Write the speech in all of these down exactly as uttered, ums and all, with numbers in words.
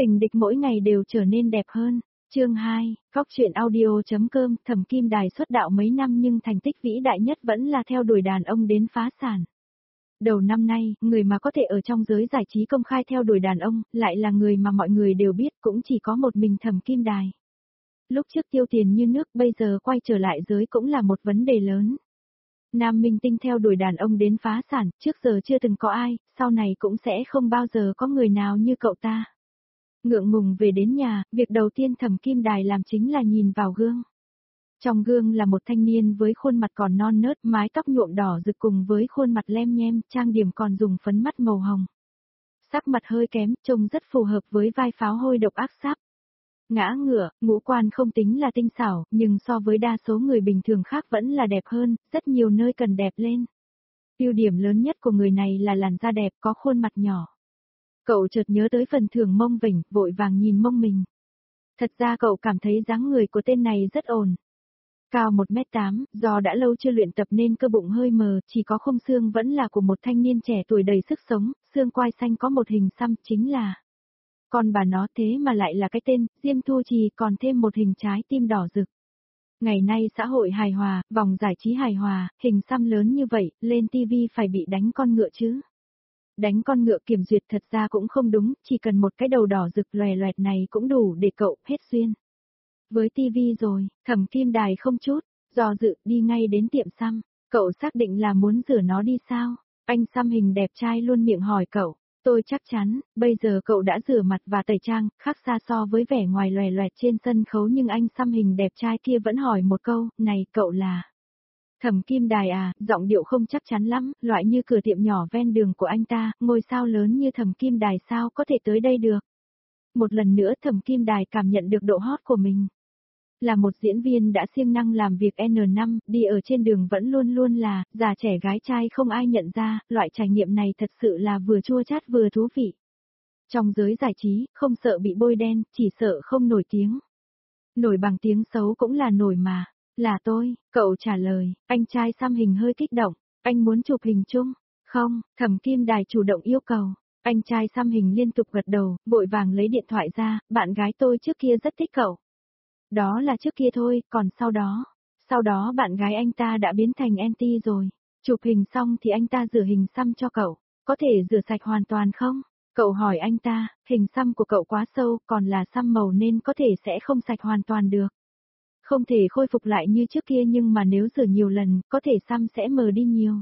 Tình địch mỗi ngày đều trở nên đẹp hơn. Chương hai, Cóc truyện audio.com. Thẩm Kim Đài xuất đạo mấy năm nhưng thành tích vĩ đại nhất vẫn là theo đuổi đàn ông đến phá sản. Đầu năm nay, người mà có thể ở trong giới giải trí công khai theo đuổi đàn ông, lại là người mà mọi người đều biết, cũng chỉ có một mình Thẩm Kim Đài. Lúc trước tiêu tiền như nước, bây giờ quay trở lại giới cũng là một vấn đề lớn. Nam minh tinh theo đuổi đàn ông đến phá sản, trước giờ chưa từng có ai, sau này cũng sẽ không bao giờ có người nào như cậu ta. Ngượng ngùng về đến nhà, việc đầu tiên Thẩm Kim Đài làm chính là nhìn vào gương. Trong gương là một thanh niên với khuôn mặt còn non nớt, mái tóc nhuộm đỏ rực cùng với khuôn mặt lem nhem, trang điểm còn dùng phấn mắt màu hồng. Sắc mặt hơi kém, trông rất phù hợp với vai pháo hôi độc ác sắp. Ngã ngựa, ngũ quan không tính là tinh xảo, nhưng so với đa số người bình thường khác vẫn là đẹp hơn, rất nhiều nơi cần đẹp lên. Ưu điểm lớn nhất của người này là làn da đẹp, có khuôn mặt nhỏ. Cậu chợt nhớ tới phần thưởng mông vỉnh, vội vàng nhìn mông mình. Thật ra cậu cảm thấy dáng người của tên này rất ổn. Cao một mét tám, do đã lâu chưa luyện tập nên cơ bụng hơi mờ, chỉ có khung xương vẫn là của một thanh niên trẻ tuổi đầy sức sống, xương quai xanh có một hình xăm chính là. Còn bà nó thế mà lại là cái tên, Diêm Thu Trì, còn thêm một hình trái tim đỏ rực. Ngày nay xã hội hài hòa, vòng giải trí hài hòa, hình xăm lớn như vậy, lên tivi phải bị đánh con ngựa chứ. Đánh con ngựa kiểm duyệt thật ra cũng không đúng, chỉ cần một cái đầu đỏ rực lòe loẹt này cũng đủ để cậu hết duyên. Với tivi rồi, Thẩm Kim Đài không chút do dự đi ngay đến tiệm xăm, cậu xác định là muốn rửa nó đi sao? Anh xăm hình đẹp trai luôn miệng hỏi cậu, tôi chắc chắn, bây giờ cậu đã rửa mặt và tẩy trang, khác xa so với vẻ ngoài lòe loẹt trên sân khấu nhưng anh xăm hình đẹp trai kia vẫn hỏi một câu, này cậu là... Thẩm Kim Đài à, giọng điệu không chắc chắn lắm, loại như cửa tiệm nhỏ ven đường của anh ta, ngôi sao lớn như Thẩm Kim Đài sao có thể tới đây được. Một lần nữa Thẩm Kim Đài cảm nhận được độ hot của mình. Là một diễn viên đã siêng năng làm việc en năm, đi ở trên đường vẫn luôn luôn là, già trẻ gái trai không ai nhận ra, loại trải nghiệm này thật sự là vừa chua chát vừa thú vị. Trong giới giải trí, không sợ bị bôi đen, chỉ sợ không nổi tiếng. Nổi bằng tiếng xấu cũng là nổi mà. Là tôi, cậu trả lời, anh trai xăm hình hơi kích động, anh muốn chụp hình chung. Không, Thẩm Kim Đài chủ động yêu cầu. Anh trai xăm hình liên tục gật đầu, vội vàng lấy điện thoại ra, bạn gái tôi trước kia rất thích cậu. Đó là trước kia thôi, còn sau đó, sau đó bạn gái anh ta đã biến thành anti rồi. Chụp hình xong thì anh ta rửa hình xăm cho cậu, có thể rửa sạch hoàn toàn không? Cậu hỏi anh ta, hình xăm của cậu quá sâu, còn là xăm màu nên có thể sẽ không sạch hoàn toàn được. Không thể khôi phục lại như trước kia nhưng mà nếu rửa nhiều lần, có thể xăm sẽ mờ đi nhiều.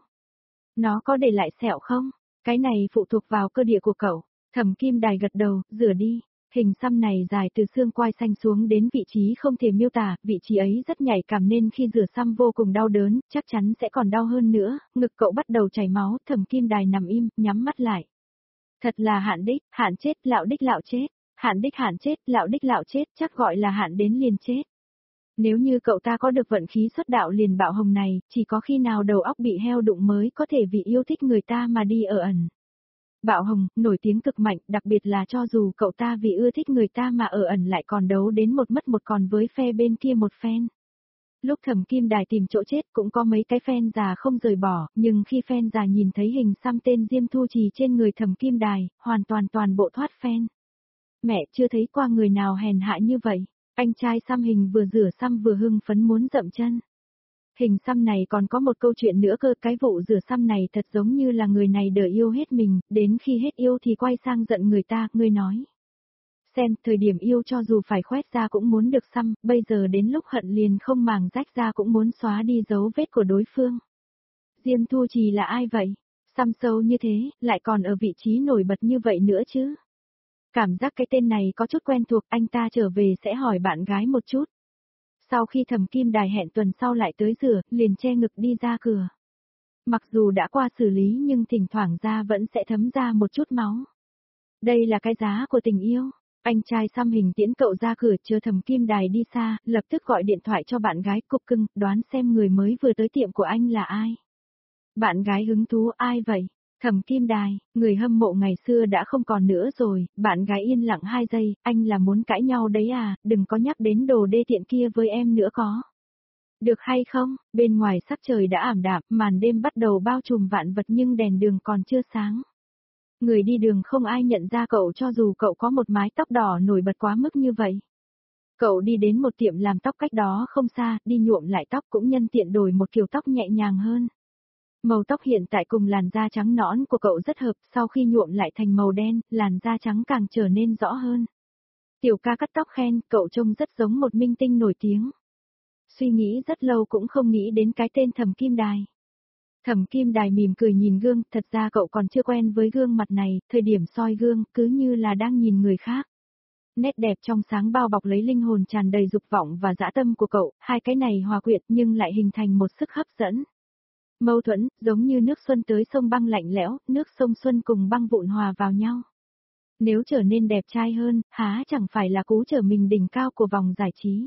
Nó có để lại sẹo không? Cái này phụ thuộc vào cơ địa của cậu. Thẩm Kim Đài gật đầu, rửa đi. Hình xăm này dài từ xương quai xanh xuống đến vị trí không thể miêu tả, vị trí ấy rất nhạy cảm nên khi rửa xăm vô cùng đau đớn, chắc chắn sẽ còn đau hơn nữa, ngực cậu bắt đầu chảy máu, Thẩm Kim Đài nằm im, nhắm mắt lại. Thật là hạn đích, hạn chết, lạo đích lạo chết, hạn đích hạn chết, lạo đích lạo chết, chắc gọi là hạn đến liền chết. Nếu như cậu ta có được vận khí xuất đạo liền bạo hồng này, chỉ có khi nào đầu óc bị heo đụng mới có thể vì yêu thích người ta mà đi ở ẩn. Bạo hồng, nổi tiếng cực mạnh, đặc biệt là cho dù cậu ta vì ưa thích người ta mà ở ẩn lại còn đấu đến một mất một còn với phe bên kia một fan. Lúc Thẩm Kim Đài tìm chỗ chết cũng có mấy cái fan già không rời bỏ, nhưng khi fan già nhìn thấy hình xăm tên Diêm Thu Trì trên người Thẩm Kim Đài, hoàn toàn toàn bộ thoát fan. Mẹ chưa thấy qua người nào hèn hạ như vậy. Anh trai xăm hình vừa rửa xăm vừa hưng phấn muốn dậm chân. Hình xăm này còn có một câu chuyện nữa cơ, cái vụ rửa xăm này thật giống như là người này đợi yêu hết mình, đến khi hết yêu thì quay sang giận người ta, người nói. Xem, thời điểm yêu cho dù phải khoét ra cũng muốn được xăm, bây giờ đến lúc hận liền không màng rách ra cũng muốn xóa đi dấu vết của đối phương. Diêm Thu Trì là ai vậy? Xăm sâu như thế, lại còn ở vị trí nổi bật như vậy nữa chứ? Cảm giác cái tên này có chút quen thuộc, anh ta trở về sẽ hỏi bạn gái một chút. Sau khi Thẩm Kim Đài hẹn tuần sau lại tới rửa, liền che ngực đi ra cửa. Mặc dù đã qua xử lý nhưng thỉnh thoảng da vẫn sẽ thấm ra một chút máu. Đây là cái giá của tình yêu. Anh trai xăm hình tiễn cậu ra cửa chờ Thẩm Kim Đài đi xa, lập tức gọi điện thoại cho bạn gái cục cưng, đoán xem người mới vừa tới tiệm của anh là ai. Bạn gái hứng thú, ai vậy? Thẩm Kim Đài, người hâm mộ ngày xưa đã không còn nữa rồi, bạn gái yên lặng hai giây, anh là muốn cãi nhau đấy à, đừng có nhắc đến đồ đê tiện kia với em nữa có. Được hay không, bên ngoài sắc trời đã ảm đạm, màn đêm bắt đầu bao trùm vạn vật nhưng đèn đường còn chưa sáng. Người đi đường không ai nhận ra cậu cho dù cậu có một mái tóc đỏ nổi bật quá mức như vậy. Cậu đi đến một tiệm làm tóc cách đó không xa, đi nhuộm lại tóc cũng nhân tiện đổi một kiểu tóc nhẹ nhàng hơn. Màu tóc hiện tại cùng làn da trắng nõn của cậu rất hợp, sau khi nhuộm lại thành màu đen, làn da trắng càng trở nên rõ hơn. Tiểu ca cắt tóc khen, cậu trông rất giống một minh tinh nổi tiếng. Suy nghĩ rất lâu cũng không nghĩ đến cái tên Thẩm Kim Đài. Thẩm Kim Đài mỉm cười nhìn gương, thật ra cậu còn chưa quen với gương mặt này, thời điểm soi gương, cứ như là đang nhìn người khác. Nét đẹp trong sáng bao bọc lấy linh hồn tràn đầy dục vọng và dã tâm của cậu, hai cái này hòa quyện nhưng lại hình thành một sức hấp dẫn. Mâu thuẫn, giống như nước xuân tới sông băng lạnh lẽo, nước sông xuân cùng băng vụn hòa vào nhau. Nếu trở nên đẹp trai hơn, há chẳng phải là cú trở mình đỉnh cao của vòng giải trí.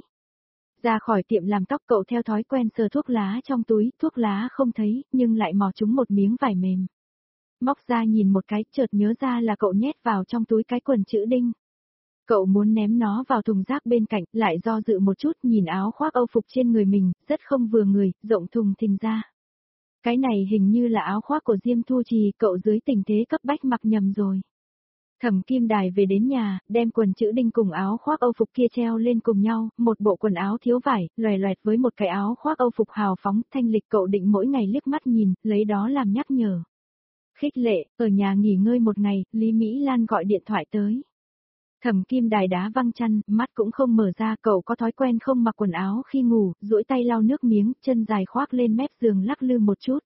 Ra khỏi tiệm làm tóc cậu theo thói quen sờ thuốc lá trong túi, thuốc lá không thấy, nhưng lại mò trúng một miếng vải mềm. Móc ra nhìn một cái, chợt nhớ ra là cậu nhét vào trong túi cái quần chữ đinh. Cậu muốn ném nó vào thùng rác bên cạnh, lại do dự một chút nhìn áo khoác âu phục trên người mình, rất không vừa người, rộng thùng thình ra. Cái này hình như là áo khoác của Diêm Thu Trì, cậu dưới tình thế cấp bách mặc nhầm rồi. Thẩm Kim Đài về đến nhà, đem quần chữ đinh cùng áo khoác âu phục kia treo lên cùng nhau, một bộ quần áo thiếu vải, loè loẹt với một cái áo khoác âu phục hào phóng, thanh lịch cậu định mỗi ngày liếc mắt nhìn, lấy đó làm nhắc nhở. Khích lệ, ở nhà nghỉ ngơi một ngày, Lý Mỹ Lan gọi điện thoại tới. Thẩm Kim Đài đá văng chăn, mắt cũng không mở ra, cậu có thói quen không mặc quần áo khi ngủ, duỗi tay lau nước miếng, chân dài khoác lên mép giường lắc lư một chút.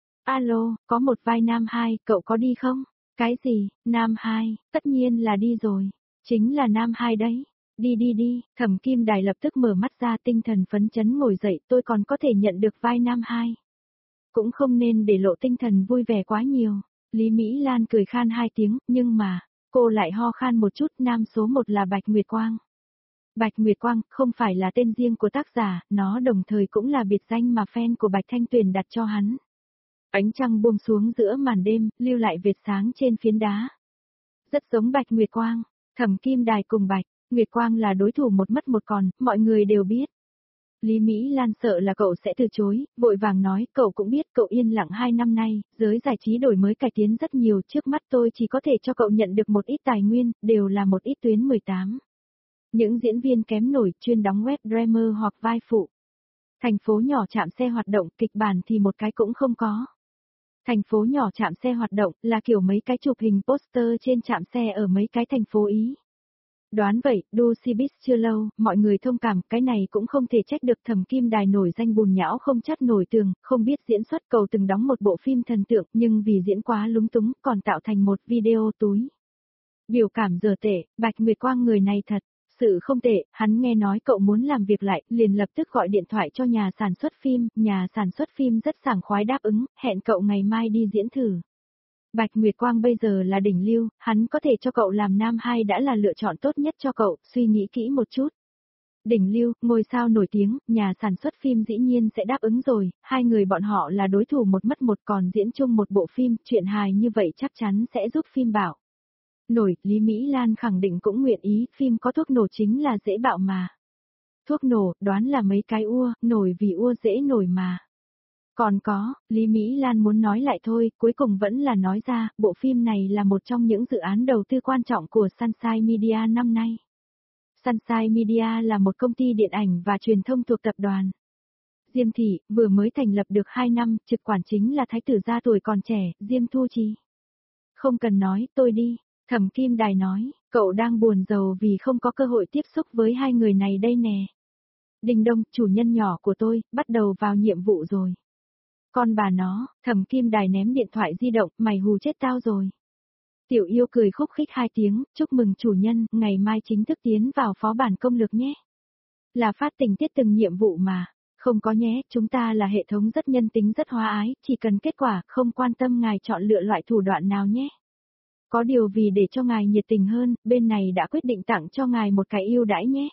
Alo, có một vai nam hai, cậu có đi không? Cái gì, nam hai, tất nhiên là đi rồi. Chính là nam hai đấy. Đi đi đi, Thẩm Kim Đài lập tức mở mắt ra tinh thần phấn chấn ngồi dậy, tôi còn có thể nhận được vai nam hai. Cũng không nên để lộ tinh thần vui vẻ quá nhiều. Lý Mỹ Lan cười khan hai tiếng, nhưng mà, cô lại ho khan một chút, nam số một là Bạch Nguyệt Quang. Bạch Nguyệt Quang không phải là tên riêng của tác giả, nó đồng thời cũng là biệt danh mà fan của Bạch Thanh Tuyền đặt cho hắn. Ánh trăng buông xuống giữa màn đêm, lưu lại vệt sáng trên phiến đá. Rất giống Bạch Nguyệt Quang, Thẩm Kim Đài cùng Bạch Nguyệt Quang là đối thủ một mất một còn, mọi người đều biết. Lý Mỹ Lan sợ là cậu sẽ từ chối, vội vàng nói, cậu cũng biết cậu yên lặng hai năm nay, giới giải trí đổi mới cải tiến rất nhiều, trước mắt tôi chỉ có thể cho cậu nhận được một ít tài nguyên, đều là một ít tuyến mười tám. Những diễn viên kém nổi chuyên đóng web drama hoặc vai phụ. Thành phố nhỏ trạm xe hoạt động, kịch bản thì một cái cũng không có. Thành phố nhỏ trạm xe hoạt động là kiểu mấy cái chụp hình poster trên trạm xe ở mấy cái thành phố Ý. Đoán vậy, đu Cbiz chưa lâu, mọi người thông cảm, cái này cũng không thể trách được Thẩm Kim Đài nổi danh bùn nhão không chắt nổi tường, không biết diễn xuất cậu từng đóng một bộ phim thần tượng, nhưng vì diễn quá lúng túng, còn tạo thành một video túi. Biểu cảm giờ tệ, Bạch Nguyệt Quang người này thật, sự không tệ, hắn nghe nói cậu muốn làm việc lại, liền lập tức gọi điện thoại cho nhà sản xuất phim, nhà sản xuất phim rất sảng khoái đáp ứng, hẹn cậu ngày mai đi diễn thử. Bạch Nguyệt Quang bây giờ là đỉnh lưu, hắn có thể cho cậu làm nam hai đã là lựa chọn tốt nhất cho cậu, suy nghĩ kỹ một chút. Đỉnh lưu, ngôi sao nổi tiếng, nhà sản xuất phim dĩ nhiên sẽ đáp ứng rồi, hai người bọn họ là đối thủ một mất một còn diễn chung một bộ phim, chuyện hài như vậy chắc chắn sẽ giúp phim bạo. Nổi, Lý Mỹ Lan khẳng định cũng nguyện ý, phim có thuốc nổ chính là dễ bạo mà. Thuốc nổ, đoán là mấy cái ua, nổi vì ua dễ nổi mà. Còn có, Lý Mỹ Lan muốn nói lại thôi, cuối cùng vẫn là nói ra, bộ phim này là một trong những dự án đầu tư quan trọng của Sunshine Media năm nay. Sunshine Media là một công ty điện ảnh và truyền thông thuộc tập đoàn Diêm Thị, vừa mới thành lập được hai năm, trực quản chính là thái tử gia tuổi còn trẻ, Diêm Thu Trì. Không cần nói, tôi đi, Thẩm Kim Đài nói, cậu đang buồn rầu vì không có cơ hội tiếp xúc với hai người này đây nè. Đình Đông, chủ nhân nhỏ của tôi, bắt đầu vào nhiệm vụ rồi. Con bà nó, Thẩm Kim Đài ném điện thoại di động, mày hù chết tao rồi. Tiểu Yêu cười khúc khích hai tiếng, chúc mừng chủ nhân, ngày mai chính thức tiến vào phó bản công lược nhé. Là phát tình tiết từng nhiệm vụ mà, không có nhé, chúng ta là hệ thống rất nhân tính rất hóa ái, chỉ cần kết quả, không quan tâm ngài chọn lựa loại thủ đoạn nào nhé. Có điều vì để cho ngài nhiệt tình hơn, bên này đã quyết định tặng cho ngài một cái ưu đãi nhé.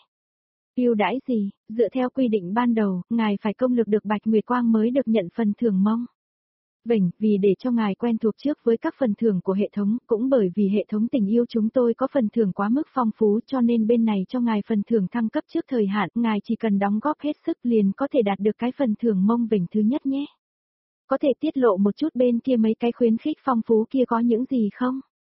Ưu đãi gì? Dựa theo quy định ban đầu, ngài phải công lược được Bạch Nguyệt Quang mới được nhận phần thưởng mong. Vỉnh, vì để cho ngài quen thuộc trước với các phần thưởng của hệ thống, cũng bởi vì hệ thống tình yêu chúng tôi có phần thưởng quá mức phong phú cho nên bên này cho ngài phần thưởng thăng cấp trước thời hạn, ngài chỉ cần đóng góp hết sức liền có thể đạt được cái phần thưởng mong vỉnh thứ nhất nhé. Có thể tiết lộ một chút bên kia mấy cái khuyến khích phong phú kia có những gì không?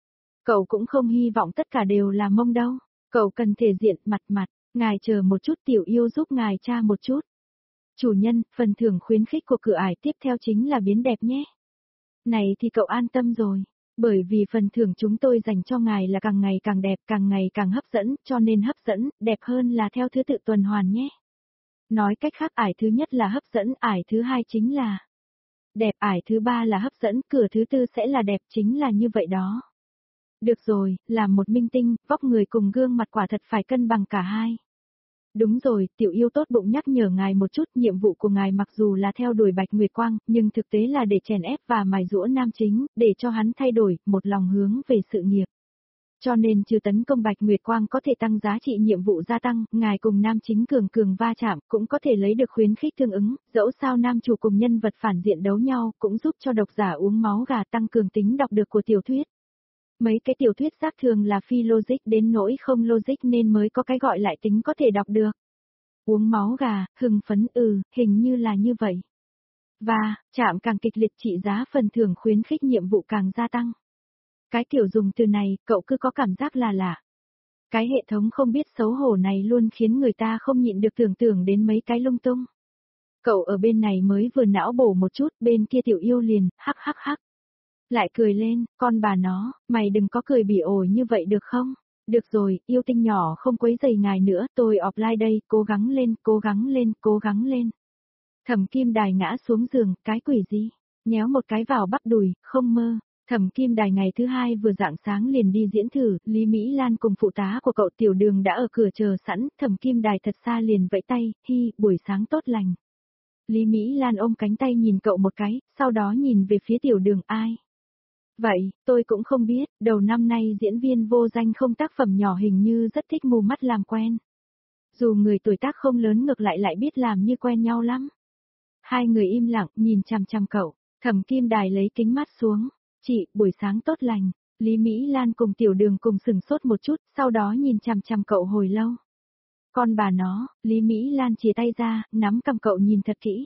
Cậu cũng không hy vọng tất cả đều là mông đâu. Cậu cần thể diện, mặt mặt, ngài chờ một chút, tiểu yêu giúp ngài tra một chút. Chủ nhân, phần thưởng khuyến khích của cửa ải tiếp theo chính là biến đẹp nhé. Này thì cậu an tâm rồi, bởi vì phần thưởng chúng tôi dành cho ngài là càng ngày càng đẹp, càng ngày càng hấp dẫn, cho nên hấp dẫn, đẹp hơn là theo thứ tự tuần hoàn nhé. Nói cách khác, ải thứ nhất là hấp dẫn, ải thứ hai chính là đẹp, ải thứ ba là hấp dẫn, cửa thứ tư sẽ là đẹp, chính là như vậy đó. Được rồi, làm một minh tinh, vóc người cùng gương mặt quả thật phải cân bằng cả hai. Đúng rồi, tiểu yêu tốt bụng nhắc nhở ngài một chút, nhiệm vụ của ngài mặc dù là theo đuổi Bạch Nguyệt Quang, nhưng thực tế là để chèn ép và mài giũa nam chính, để cho hắn thay đổi, một lòng hướng về sự nghiệp. Cho nên trừ tấn công Bạch Nguyệt Quang có thể tăng giá trị nhiệm vụ gia tăng, ngài cùng nam chính cường cường va chạm, cũng có thể lấy được khuyến khích tương ứng, dẫu sao nam chủ cùng nhân vật phản diện đấu nhau, cũng giúp cho độc giả uống máu gà tăng cường tính đọc được của tiểu thuyết. Mấy cái tiểu thuyết xác thường là phi logic đến nỗi không logic nên mới có cái gọi lại tính có thể đọc được. Uống máu gà, hưng phấn, ừ, hình như là như vậy. Và, chạm càng kịch liệt trị giá phần thưởng khuyến khích nhiệm vụ càng gia tăng. Cái kiểu dùng từ này, cậu cứ có cảm giác là lạ. Cái hệ thống không biết xấu hổ này luôn khiến người ta không nhịn được tưởng tượng đến mấy cái lung tung. Cậu ở bên này mới vừa não bổ một chút, bên kia tiểu yêu liền, hắc hắc hắc. Lại cười lên, con bà nó, mày đừng có cười bỉ ổi như vậy được không? Được rồi, yêu tinh nhỏ không quấy rầy ngài nữa, tôi offline đây, cố gắng lên, cố gắng lên, cố gắng lên. Thẩm Kim Đài ngã xuống giường, cái quỷ gì? Nhéo một cái vào bắp đùi, không mơ. Thẩm Kim Đài ngày thứ hai vừa rạng sáng liền đi diễn thử, Lý Mỹ Lan cùng phụ tá của cậu Tiểu Đường đã ở cửa chờ sẵn, Thẩm Kim Đài thật xa liền vẫy tay, hi, buổi sáng tốt lành. Lý Mỹ Lan ôm cánh tay nhìn cậu một cái, sau đó nhìn về phía Tiểu Đường, ai? Vậy, tôi cũng không biết, đầu năm nay diễn viên vô danh không tác phẩm nhỏ hình như rất thích mù mắt làm quen. Dù người tuổi tác không lớn ngược lại lại biết làm như quen nhau lắm. Hai người im lặng, nhìn chằm chằm cậu, Thẩm Kim Đài lấy kính mắt xuống. Chị, buổi sáng tốt lành. Lý Mỹ Lan cùng Tiểu Đường cùng sừng sốt một chút, sau đó nhìn chằm chằm cậu hồi lâu. Con bà nó, Lý Mỹ Lan chìa tay ra, nắm cầm cậu nhìn thật kỹ.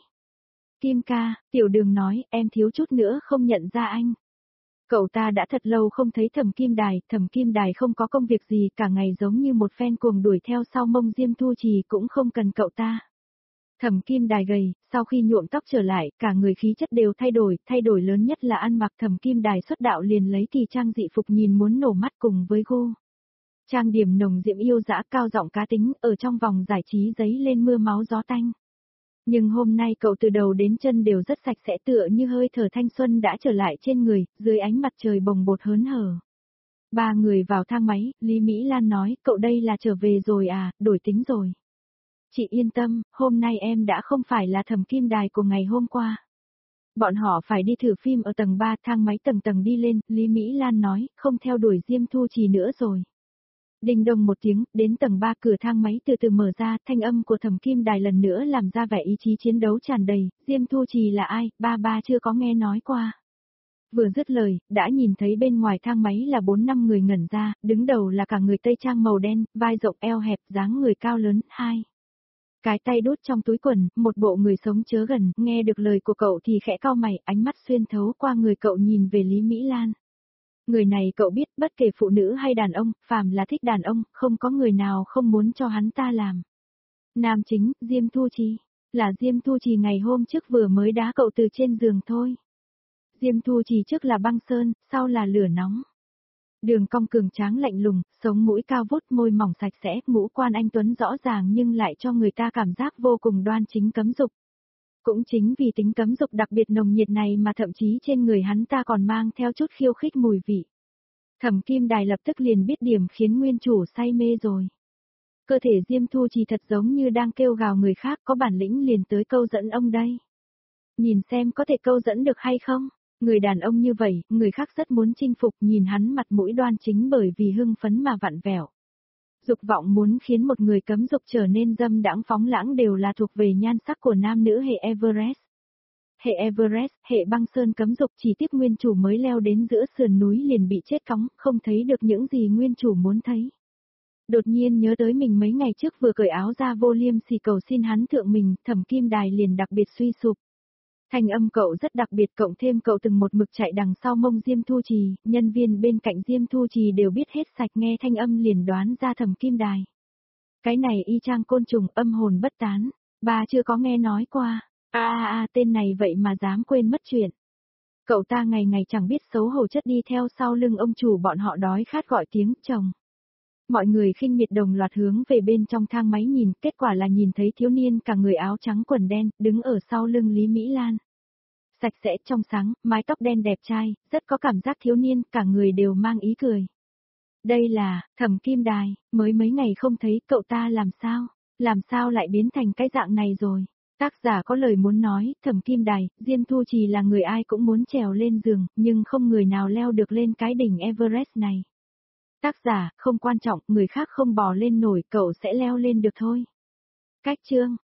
Kim ca, Tiểu Đường nói, em thiếu chút nữa không nhận ra anh. Cậu ta đã thật lâu không thấy Thẩm Kim Đài, Thẩm Kim Đài không có công việc gì cả ngày giống như một fan cuồng đuổi theo sau mông Diêm Thu Trì cũng không cần cậu ta. Thẩm Kim Đài gầy, sau khi nhuộm tóc trở lại, cả người khí chất đều thay đổi, thay đổi lớn nhất là ăn mặc. Thẩm Kim Đài xuất đạo liền lấy kỳ trang dị phục nhìn muốn nổ mắt cùng với gu. Trang điểm nồng diễm yêu dã cao giọng cá tính, ở trong vòng giải trí giấy lên mưa máu gió tanh. Nhưng hôm nay cậu từ đầu đến chân đều rất sạch sẽ tựa như hơi thở thanh xuân đã trở lại trên người, dưới ánh mặt trời bồng bột hớn hở. Ba người vào thang máy, Lý Mỹ Lan nói, cậu đây là trở về rồi à, đổi tính rồi. Chị yên tâm, hôm nay em đã không phải là Thẩm Kim Đài của ngày hôm qua. Bọn họ phải đi thử phim ở tầng ba, thang máy tầng tầng đi lên, Lý Mỹ Lan nói, không theo đuổi Diêm Thu Trì nữa rồi. Đinh đông một tiếng, đến tầng ba cửa thang máy từ từ mở ra, thanh âm của Thẩm Kim Đài lần nữa làm ra vẻ ý chí chiến đấu tràn đầy, Diêm Thu Trì là ai, ba ba chưa có nghe nói qua. Vừa dứt lời, đã nhìn thấy bên ngoài thang máy là bốn năm người ngẩn ra, đứng đầu là cả người Tây trang màu đen, vai rộng eo hẹp, dáng người cao lớn, hai. Cái tay đút trong túi quần, một bộ người sống chớ gần, nghe được lời của cậu thì khẽ cau mày, ánh mắt xuyên thấu qua người cậu nhìn về Lý Mỹ Lan. Người này cậu biết, bất kể phụ nữ hay đàn ông, phàm là thích đàn ông, không có người nào không muốn cho hắn ta làm. Nam chính, Diêm Thu Trì. Là Diêm Thu Trì ngày hôm trước vừa mới đá cậu từ trên giường thôi. Diêm Thu Trì trước là băng sơn, sau là lửa nóng. Đường cong cường tráng lạnh lùng, sống mũi cao vút, môi mỏng sạch sẽ, ngũ quan anh tuấn rõ ràng nhưng lại cho người ta cảm giác vô cùng đoan chính cấm dục. Cũng chính vì tính cấm dục đặc biệt nồng nhiệt này mà thậm chí trên người hắn ta còn mang theo chút khiêu khích mùi vị. Thẩm Kim Đài lập tức liền biết điểm khiến nguyên chủ say mê rồi. Cơ thể Diêm Thu Trì thật giống như đang kêu gào người khác, có bản lĩnh liền tới câu dẫn ông đây. Nhìn xem có thể câu dẫn được hay không? Người đàn ông như vậy, người khác rất muốn chinh phục, nhìn hắn mặt mũi đoan chính bởi vì hưng phấn mà vặn vẹo. Dục vọng muốn khiến một người cấm dục trở nên dâm đãng phóng lãng đều là thuộc về nhan sắc của nam nữ hệ Everest. Hệ Everest, hệ băng sơn cấm dục, chỉ tiếc nguyên chủ mới leo đến giữa sườn núi liền bị chết cóng, không thấy được những gì nguyên chủ muốn thấy. Đột nhiên nhớ tới mình mấy ngày trước vừa cởi áo ra vô liêm sỉ cầu xin hắn thượng mình, Thẩm Kim Đài liền đặc biệt suy sụp. Thanh âm cậu rất đặc biệt, cộng thêm cậu từng một mực chạy đằng sau mông Diêm Thu Trì, nhân viên bên cạnh Diêm Thu Trì đều biết hết sạch, nghe thanh âm liền đoán ra Thẩm Kim Đài. Cái này y chang côn trùng, âm hồn bất tán, bà chưa có nghe nói qua, a a a tên này vậy mà dám quên mất chuyện. Cậu ta ngày ngày chẳng biết xấu hổ chất đi theo sau lưng ông chủ bọn họ đói khát gọi tiếng chồng. Mọi người khinh miệt đồng loạt hướng về bên trong thang máy nhìn, kết quả là nhìn thấy thiếu niên cả người áo trắng quần đen, đứng ở sau lưng Lý Mỹ Lan. Sạch sẽ trong sáng, mái tóc đen đẹp trai, rất có cảm giác thiếu niên, cả người đều mang ý cười. Đây là, Thẩm Kim Đài, mới mấy ngày không thấy, cậu ta làm sao, làm sao lại biến thành cái dạng này rồi. Tác giả có lời muốn nói, Thẩm Kim Đài, Diêm Thu Trì là người ai cũng muốn trèo lên giường, nhưng không người nào leo được lên cái đỉnh Everest này. Tác giả, không quan trọng, người khác không bò lên nổi, cậu sẽ leo lên được thôi. Cách chương